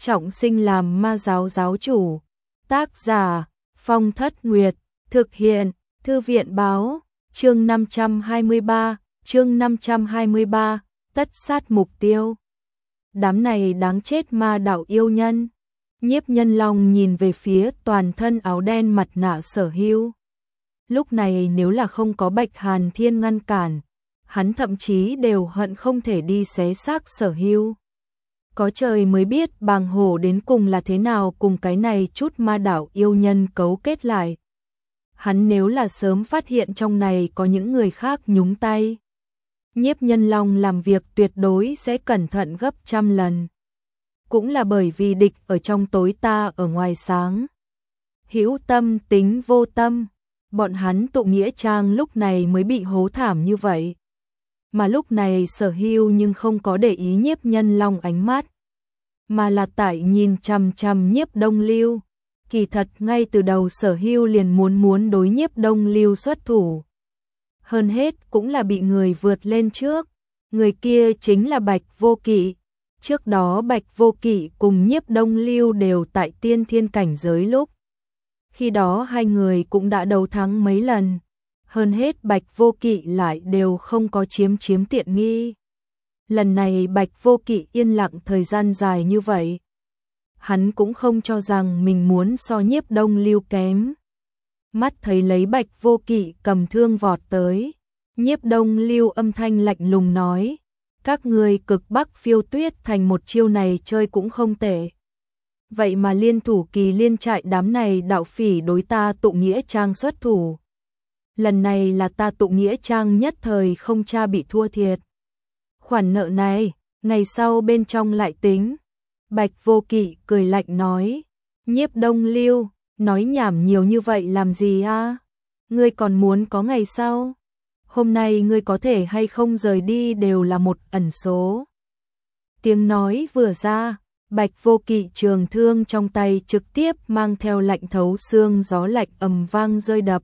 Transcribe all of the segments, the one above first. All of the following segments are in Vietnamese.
trọng sinh làm ma giáo giáo chủ. Tác giả Phong Thất Nguyệt, thực hiện Thư viện Báo, chương 523, tất sát mục tiêu. Đám này đáng chết ma đạo yêu nhân. Nhiếp Nhân Long nhìn về phía toàn thân áo đen mặt nạ Sở Hưu. Lúc này nếu là không có Bạch Hàn Thiên ngăn cản, hắn thậm chí đều hận không thể đi xé xác Sở Hưu. Có trời mới biết Bàng Hổ đến cùng là thế nào cùng cái này chút ma đạo yêu nhân cấu kết lại. Hắn nếu là sớm phát hiện trong này có những người khác nhúng tay, Nhiếp Nhân Long làm việc tuyệt đối sẽ cẩn thận gấp trăm lần. Cũng là bởi vì địch ở trong tối ta ở ngoài sáng. Hữu tâm tính vô tâm, bọn hắn tụ nghĩa trang lúc này mới bị hố thảm như vậy. Mà lúc này Sở Hưu nhưng không có để ý Nhiếp Nhân Long ánh mắt, mà là tại nhìn chằm chằm Nhiếp Đông Lưu. Kỳ thật ngay từ đầu Sở Hưu liền muốn đối Nhiếp Đông Lưu xuất thủ. Hơn hết cũng là bị người vượt lên trước. Người kia chính là Bạch Vô Kỵ. Trước đó Bạch Vô Kỵ cùng Nhiếp Đông Lưu đều tại tiên thiên cảnh giới lúc. Khi đó hai người cũng đã đấu thắng mấy lần. Hơn hết Bạch Vô Kỵ lại đều không có chiếm tiện nghi. Lần này Bạch Vô Kỵ yên lặng thời gian dài như vậy. Hắn cũng không cho rằng mình muốn so Nhiếp Đông Lưu kém. Mắt thấy lấy Bạch Vô Kỵ cầm thương vọt tới. Nhiếp Đông Lưu âm thanh lạnh lùng nói. Các người Cực Bắc Phiêu Tuyết thành một chiêu này chơi cũng không tệ. Vậy mà liên thủ Kỳ Liên trại đám này đạo phỉ đối ta tụ nghĩa trang xuất thủ. Lần này là ta tụ nghĩa trang nhất thời không cha bị thua thiệt. Khoản nợ này, ngày sau bên trong lại tính. Bạch Vô Kỵ cười lạnh nói. Nhiếp Đông Lưu, nói nhảm nhiều như vậy làm gì a? Ngươi còn muốn có ngày sau? Hôm nay ngươi có thể hay không rời đi đều là một ẩn số. Tiếng nói vừa ra, Bạch Vô Kỵ trường thương trong tay trực tiếp mang theo lạnh thấu xương gió lạnh ầm vang rơi đập.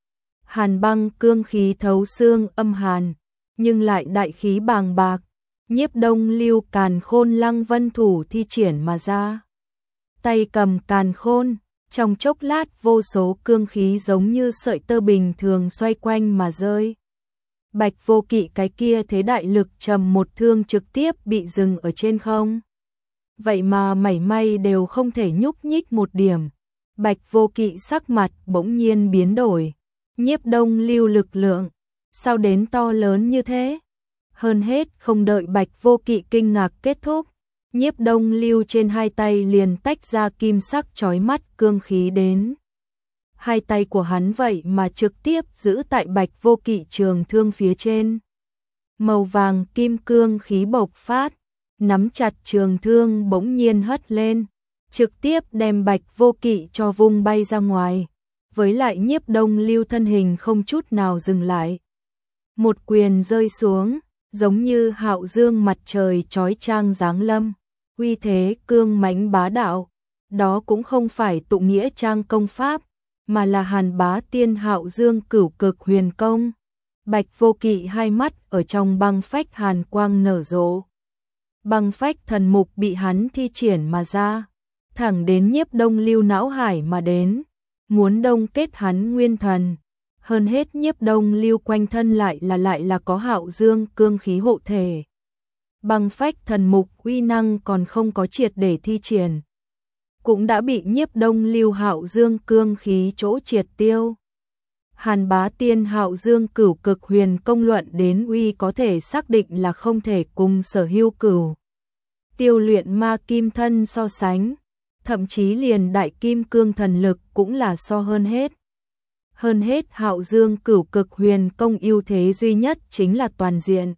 Hàn băng cương khí thấu xương âm hàn, nhưng lại đại khí bàng bạc. Nhiếp Đông Lưu Càn Khôn Lăng Vân thủ thi triển mà ra. Tay cầm càn khôn, trong chốc lát vô số cương khí giống như sợi tơ bình thường xoay quanh mà rơi. Bạch Vô Kỵ cái kia thế đại lực trầm một thương trực tiếp bị dừng ở trên không. Vậy mà mảy may đều không thể nhúc nhích một điểm. Bạch Vô Kỵ sắc mặt bỗng nhiên biến đổi. Nhiếp Đông Lưu lực lượng, sao đến to lớn như thế? Hơn hết không đợi Bạch Vô Kỵ kinh ngạc kết thúc, Nhiếp Đông Lưu trên hai tay liền tách ra kim sắc chói mắt cương khí đến. Hai tay của hắn vậy mà trực tiếp giữ tại Bạch Vô Kỵ trường thương phía trên. Màu vàng kim cương khí bộc phát, nắm chặt trường thương bỗng nhiên hất lên, trực tiếp đem Bạch Vô Kỵ cho vung bay ra ngoài. Với lại Nhiếp Đông Lưu thân hình không chút nào dừng lại. Một quyền rơi xuống, giống như hạo dương mặt trời chói chang giáng lâm, uy thế cương mãnh bá đạo. Đó cũng không phải tụ nghĩa trang công pháp, mà là Hàn Bá Tiên Hạo Dương Cửu Cực Huyền Công. Bạch Vô Kỵ hai mắt ở trong băng phách hàn quang nở rộ. Băng phách thần mục bị hắn thi triển mà ra, thẳng đến Nhiếp Đông Lưu não hải mà đến, muốn đông kết hắn nguyên thần. Hơn hết Nhiếp Đông Lưu quanh thân lại là có hạo dương cương khí hộ thể. Băng phách thần mục uy năng còn không có triệt để thi triển, cũng đã bị Nhiếp Đông Lưu hạo dương cương khí chỗ triệt tiêu. Hàn Bá Tiên Hạo Dương Cửu Cực Huyền Công luận đến uy có thể xác định là không thể cùng Sở Hưu Cửu Tiêu Luyện Ma Kim Thân so sánh, thậm chí liền Đại Kim Cương Thần Lực cũng là so hơn hết. Hơn hết Hạo Dương Cửu Cực Huyền Công ưu thế duy nhất chính là toàn diện.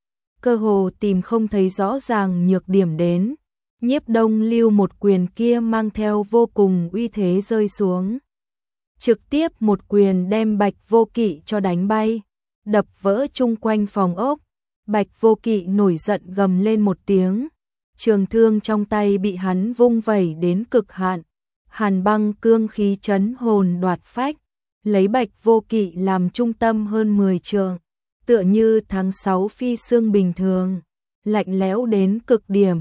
Cơ hồ tìm không thấy rõ ràng nhược điểm đến. Nhiếp Đông Lưu một quyền kia mang theo vô cùng uy thế rơi xuống. Trực tiếp một quyền đem Bạch Vô Kỵ cho đánh bay, đập vỡ chung quanh phòng ốc. Bạch Vô Kỵ nổi giận gầm lên một tiếng. Trường thương trong tay bị hắn vung vẩy đến cực hạn. Hàn băng cương khí chấn hồn đoạt phách, lấy Bạch Vô Kỵ làm trung tâm hơn 10 trượng, tựa như tháng 6 phi sương bình thường, lạnh lẽo đến cực điểm.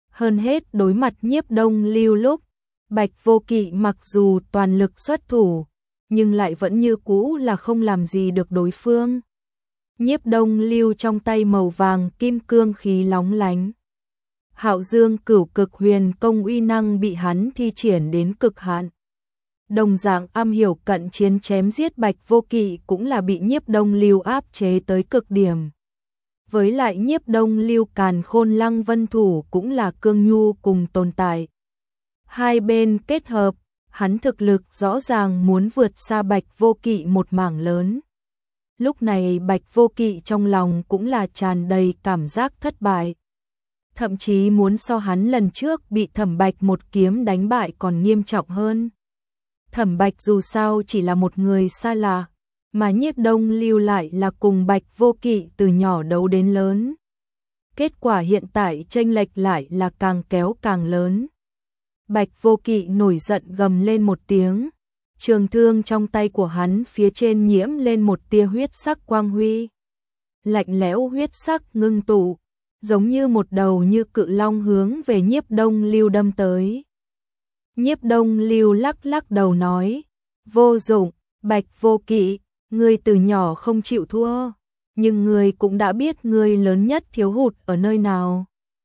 Hơn hết đối mặt Nhiếp Đông Lưu lúc, Bạch Vô Kỵ mặc dù toàn lực xuất thủ, nhưng lại vẫn như cũ là không làm gì được đối phương. Nhiếp Đông Lưu trong tay màu vàng kim cương khí lóng lánh. Hạo Dương Cửu Cực Huyền Công uy năng bị hắn thi triển đến cực hạn. Đồng dạng am hiểu cận chiến chém giết Bạch Vô Kỵ cũng là bị Nhiếp Đông Lưu áp chế tới cực điểm. Với lại Nhiếp Đông Lưu Càn Khôn Lăng Vân Thủ cũng là cương nhu cùng tồn tại. Hai bên kết hợp, hắn thực lực rõ ràng muốn vượt xa Bạch Vô Kỵ một mảng lớn. Lúc này Bạch Vô Kỵ trong lòng cũng là tràn đầy cảm giác thất bại. Thậm chí muốn so hắn lần trước bị Thẩm Bạch một kiếm đánh bại còn nghiêm trọng hơn. Thẩm Bạch dù sao chỉ là một người xa lạ, mà Nhiếp Đông Lưu lại là cùng Bạch Vô Kỵ từ nhỏ đấu đến lớn. Kết quả hiện tại chênh lệch lại là càng kéo càng lớn. Bạch Vô Kỵ nổi giận gầm lên một tiếng, trường thương trong tay của hắn phía trên nhiễm lên một tia huyết sắc quang huy. Lạnh lẽo huyết sắc ngưng tụ, giống như một đầu như cự long hướng về Nhiếp Đông Lưu đâm tới. Nhiếp Đông Lưu lắc lắc đầu nói, vô dụng, Bạch Vô Kỵ, ngươi từ nhỏ không chịu thua, nhưng ngươi cũng đã biết ngươi lớn nhất thiếu hụt ở nơi nào.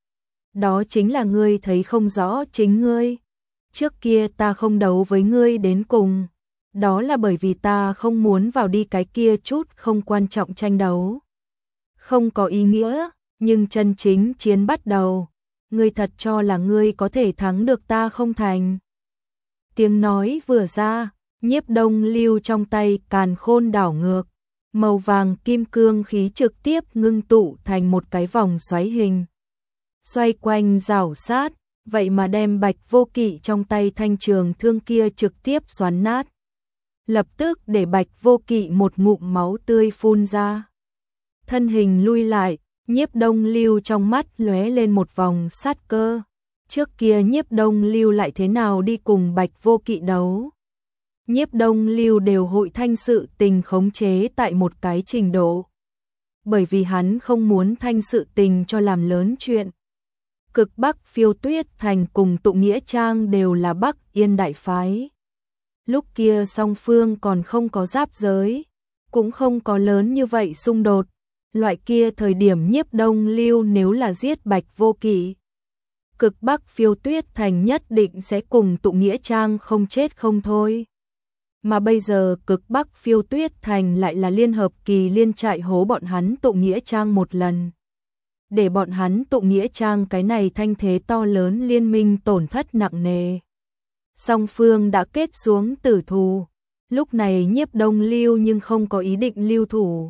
Đó chính là ngươi thấy không rõ chính ngươi. Trước kia ta không đấu với ngươi đến cùng, đó là bởi vì ta không muốn vào đi cái kia chút không quan trọng tranh đấu. Không có ý nghĩa, nhưng chân chính chiến bắt đầu, ngươi thật cho là ngươi có thể thắng được ta không thành. Tiếng nói vừa ra, Nhiếp Đông Lưu trong tay càn khôn đảo ngược, màu vàng kim cương khí trực tiếp ngưng tụ thành một cái vòng xoáy hình. Xoay quanh rảo sát, vậy mà đem Bạch Vô Kỵ trong tay thanh trường thương kia trực tiếp xoắn nát. Lập tức để Bạch Vô Kỵ một ngụm máu tươi phun ra. Thân hình lui lại, Nhiếp Đông Lưu trong mắt lóe lên một vòng sát cơ. Trước kia Nhiếp Đông Lưu lại thế nào đi cùng Bạch Vô Kỵ đấu? Nhiếp Đông Lưu đều hội thanh sự tình khống chế tại một cái trình độ. Bởi vì hắn không muốn thanh sự tình cho làm lớn chuyện. Cực Bắc Phiêu Tuyết Thành cùng Tụ Nghĩa Trang đều là Bắc Yên đại phái. Lúc kia song phương còn không có giáp giới, cũng không có lớn như vậy xung đột. Loại kia thời điểm Nhiếp Đông Lưu nếu là giết Bạch Vô Kỵ, Cực Bắc Phiêu Tuyết Thành nhất định sẽ cùng Tụ Nghĩa Trang không chết không thôi. Mà bây giờ Cực Bắc Phiêu Tuyết Thành lại là liên hợp Kỳ Liên trại hố bọn hắn Tụ Nghĩa Trang một lần. Để bọn hắn Tụ Nghĩa Trang cái này thanh thế to lớn liên minh tổn thất nặng nề. Song phương đã kết xuống tử thù, lúc này Nhiếp Đông Lưu nhưng không có ý định lưu thủ.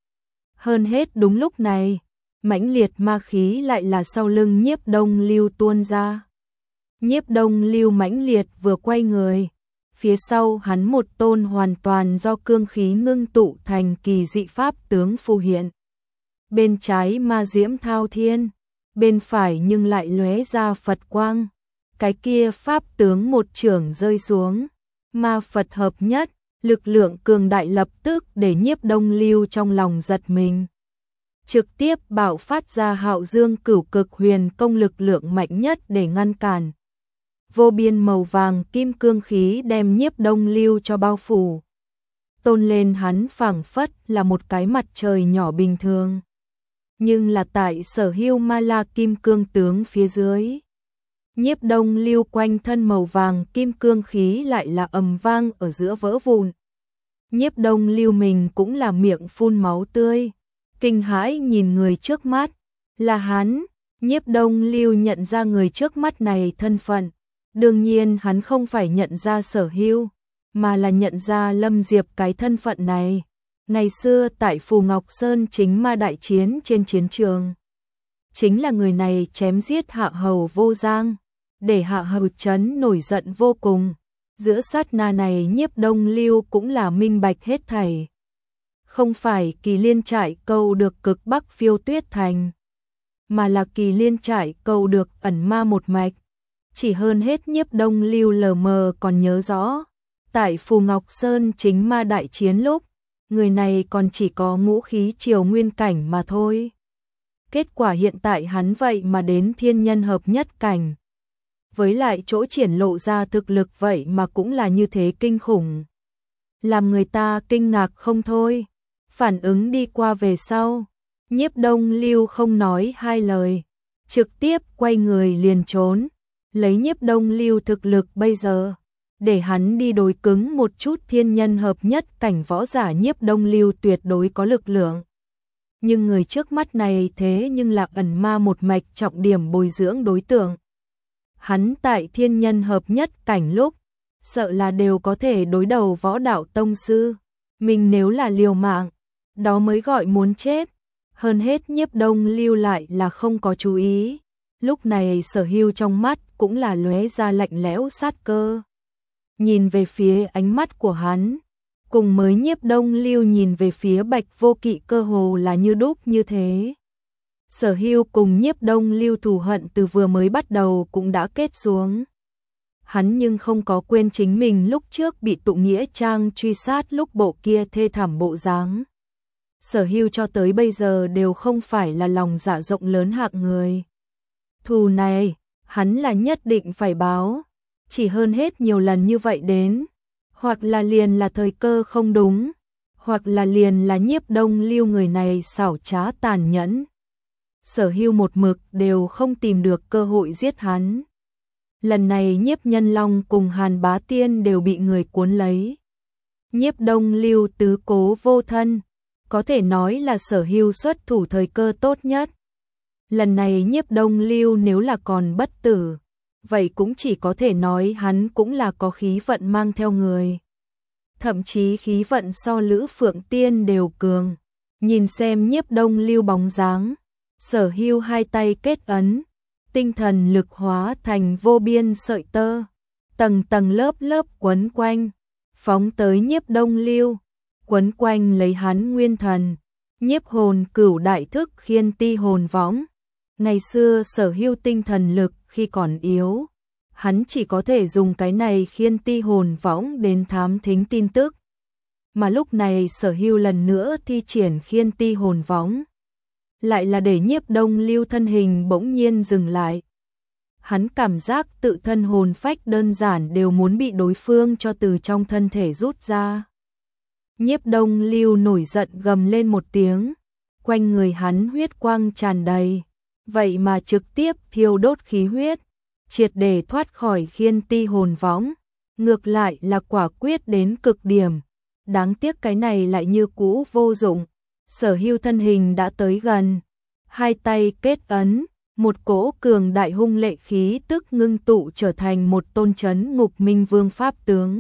Hơn hết đúng lúc này, mãnh liệt ma khí lại là sau lưng Nhiếp Đông Lưu tuôn ra. Nhiếp Đông Lưu mãnh liệt vừa quay người, phía sau hắn một tôn hoàn toàn do cương khí ngưng tụ thành kỳ dị pháp tướng phù hiện. Bên trái ma diễm thao thiên, bên phải nhưng lại lóe ra Phật quang. Cái kia pháp tướng một chưởng rơi xuống, ma Phật hợp nhất, lực lượng cường đại lập tức để Nhiếp Đông Lưu trong lòng giật mình. Trực tiếp bạo phát ra Hạo Dương Cửu Cực Huyền Công lực lượng mạnh nhất để ngăn cản. Vô biên màu vàng kim cương khí đem Nhiếp Đông Lưu cho bao phủ. Tôn lên hắn phảng phất là một cái mặt trời nhỏ bình thường. Nhưng là tại Sở Hưu Ma La kim cương tướng phía dưới. Nhiếp Đông Lưu quanh thân màu vàng kim cương khí lại là ầm vang ở giữa vỡ vụn. Nhiếp Đông Lưu mình cũng là miệng phun máu tươi, kinh hãi nhìn người trước mắt, là hắn. Nhiếp Đông Lưu nhận ra người trước mắt này thân phận, đương nhiên hắn không phải nhận ra Sở Hưu, mà là nhận ra Lâm Diệp cái thân phận này. Ngày xưa tại Phù Ngọc Sơn chính ma đại chiến trên chiến trường, chính là người này chém giết Hạ Hầu Vô Giang, để Hạ Hầu Trấn nổi giận vô cùng. Giữa sát na này Nhiếp Đông Lưu cũng là minh bạch hết thảy. Không phải Kỳ Liên trại câu được Cực Bắc Phiêu Tuyết Thành, mà là Kỳ Liên trại câu được ẩn ma một mạch. Chỉ hơn hết Nhiếp Đông Lưu lờ mờ còn nhớ rõ, tại Phù Ngọc Sơn chính ma đại chiến lúc, người này còn chỉ có ngũ khí triều nguyên cảnh mà thôi. Kết quả hiện tại hắn vậy mà đến thiên nhân hợp nhất cảnh. Với lại chỗ triển lộ ra thực lực vậy mà cũng là như thế kinh khủng. Làm người ta kinh ngạc không thôi. Phản ứng đi qua về sau, Nhiếp Đông Lưu không nói hai lời, trực tiếp quay người liền trốn. Lấy Nhiếp Đông Lưu thực lực bây giờ, để hắn đi đối cứng một chút thiên nhân hợp nhất cảnh võ giả, Nhiếp Đông Lưu tuyệt đối có lực lượng. Nhưng người trước mắt này thế nhưng là ẩn ma một mạch trọng điểm bồi dưỡng đối tượng. Hắn tại thiên nhân hợp nhất cảnh lúc, sợ là đều có thể đối đầu võ đạo tông sư. Mình nếu là liều mạng, đó mới gọi muốn chết. Hơn hết Nhiếp Đông Lưu lại là không có chú ý. Lúc này Sở Hưu trong mắt cũng là lóe ra lạnh lẽo sát cơ. Nhìn về phía ánh mắt của hắn, cùng mới Nhiếp Đông Lưu nhìn về phía Bạch Vô Kỵ cơ hồ là như đúc như thế. Sở Hưu cùng Nhiếp Đông Lưu thù hận từ vừa mới bắt đầu cũng đã kết xuống. Hắn nhưng không có quên chính mình lúc trước bị tụ nghĩa trang truy sát lúc bộ kia thê thảm bộ dáng. Sở Hưu cho tới bây giờ đều không phải là lòng dạ rộng lớn hạng người. Thù này, hắn là nhất định phải báo. Chỉ hơn hết nhiều lần như vậy đến, hoặc là liền là thời cơ không đúng, hoặc là liền là Nhiếp Đông Lưu người này xảo trá tàn nhẫn. Sở Hưu một mực đều không tìm được cơ hội giết hắn. Lần này Nhiếp Nhân Long cùng Hàn Bá Tiên đều bị người cuốn lấy. Nhiếp Đông Lưu tứ cố vô thân, có thể nói là Sở Hưu xuất thủ thời cơ tốt nhất. Lần này Nhiếp Đông Lưu nếu là còn bất tử, vậy cũng chỉ có thể nói hắn cũng là có khí vận mang theo người. Thậm chí khí vận so Lữ Phượng Tiên đều cường. Nhìn xem Nhiếp Đông Lưu bóng dáng, Sở Hưu hai tay kết ấn, tinh thần lực hóa thành vô biên sợi tơ, tầng tầng lớp lớp quấn quanh, phóng tới Nhiếp Đông Lưu, quấn quanh lấy hắn nguyên thần, nhiếp hồn cửu đại thức khiên ti hồn võng. Ngày xưa Sở Hưu tinh thần lực khi còn yếu, hắn chỉ có thể dùng cái này khiên ti hồn võng đến thám thính tin tức. Mà lúc này Sở Hưu lần nữa thi triển khiên ti hồn võng, lại là để Nhiếp Đông Lưu thân hình bỗng nhiên dừng lại. Hắn cảm giác tự thân hồn phách đơn giản đều muốn bị đối phương cho từ trong thân thể rút ra. Nhiếp Đông Lưu nổi giận gầm lên một tiếng, quanh người hắn huyết quang tràn đầy, vậy mà trực tiếp thiêu đốt khí huyết, triệt để thoát khỏi khiên ti hồn võng, ngược lại là quả quyết đến cực điểm. Đáng tiếc cái này lại như cũ vô dụng. Sở Hưu thân hình đã tới gần, hai tay kết ấn, một cỗ cường đại hung lệ khí tức ngưng tụ trở thành một tôn trấn ngục Minh Vương pháp tướng.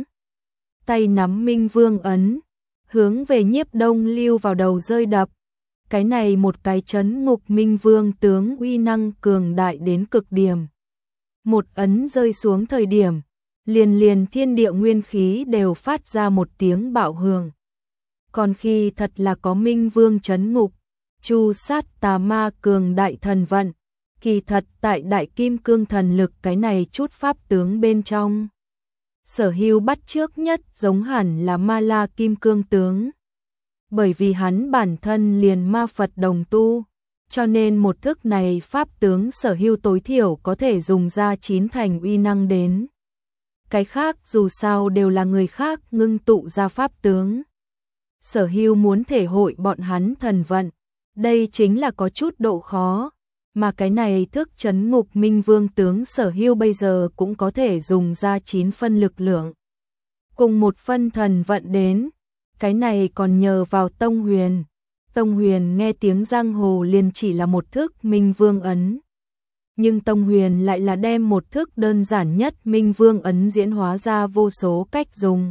Tay nắm Minh Vương ấn, hướng về Nhiếp Đông Lưu vào đầu rơi đập. Cái này một cái trấn ngục Minh Vương tướng uy năng cường đại đến cực điểm. Một ấn rơi xuống thời điểm, liền liền thiên địa nguyên khí đều phát ra một tiếng bạo hưởng. Còn khi thật là có Minh Vương trấn ngục, chu sát tà ma cường đại thần vận, kỳ thật tại đại kim cương thần lực cái này chút pháp tướng bên trong. Sở Hưu bắt chước nhất giống hẳn là Ma La Kim Cương tướng. Bởi vì hắn bản thân liền ma Phật đồng tu, cho nên một thức này pháp tướng Sở Hưu tối thiểu có thể dùng ra 9 thành uy năng đến. Cái khác dù sao đều là người khác ngưng tụ ra pháp tướng. Sở Hưu muốn thể hội bọn hắn thần vận, đây chính là có chút độ khó, mà cái này thức trấn ngục Minh Vương tướng Sở Hưu bây giờ cũng có thể dùng ra 9 phân lực lượng. Cùng một phân thần vận đến, cái này còn nhờ vào Tông Huyền. Tông Huyền nghe tiếng giang hồ liền chỉ là một thức Minh Vương ấn. Nhưng Tông Huyền lại là đem một thức đơn giản nhất Minh Vương ấn diễn hóa ra vô số cách dùng.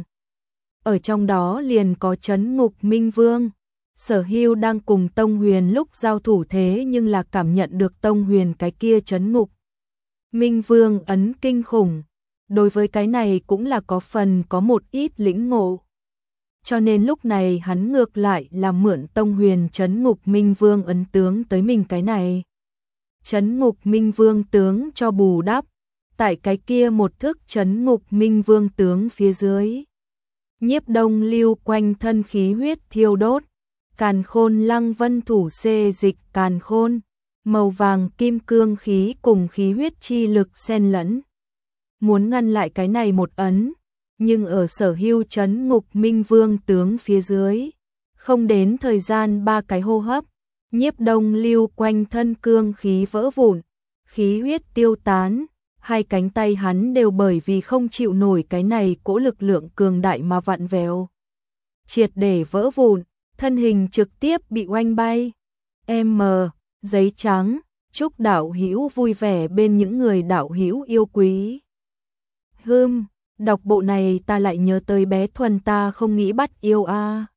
Ở trong đó liền có trấn ngục Minh Vương. Sở Hưu đang cùng Tông Huyền lúc giao thủ thế nhưng là cảm nhận được Tông Huyền cái kia trấn ngục Minh Vương ấn kinh khủng. Đối với cái này cũng là có phần có một ít lĩnh ngộ. Cho nên lúc này hắn ngược lại là mượn Tông Huyền trấn ngục Minh Vương ấn tướng tới mình cái này. Trấn ngục Minh Vương tướng cho bù đắp, tại cái kia một thức trấn ngục Minh Vương tướng phía dưới. Nhiếp Đông Lưu quanh thân khí huyết thiêu đốt, càn khôn lăng vân thủ xê dịch càn khôn, màu vàng kim cương khí cùng khí huyết chi lực xen lẫn. Muốn ngăn lại cái này một ấn, nhưng ở Sở Hưu trấn ngục Minh Vương tướng phía dưới, không đến thời gian 3 cái hô hấp, Nhiếp Đông Lưu quanh thân cương khí vỡ vụn, khí huyết tiêu tán, hai cánh tay hắn đều bởi vì không chịu nổi cái này cỗ lực lượng cường đại mà vặn vẹo, triệt để vỡ vụn, thân hình trực tiếp bị oanh bay. Giấy trắng, chúc đạo hữu vui vẻ bên những người đạo hữu yêu quý. Đọc bộ này ta lại nhớ tới bé Thuần ta không nghĩ bắt yêu a.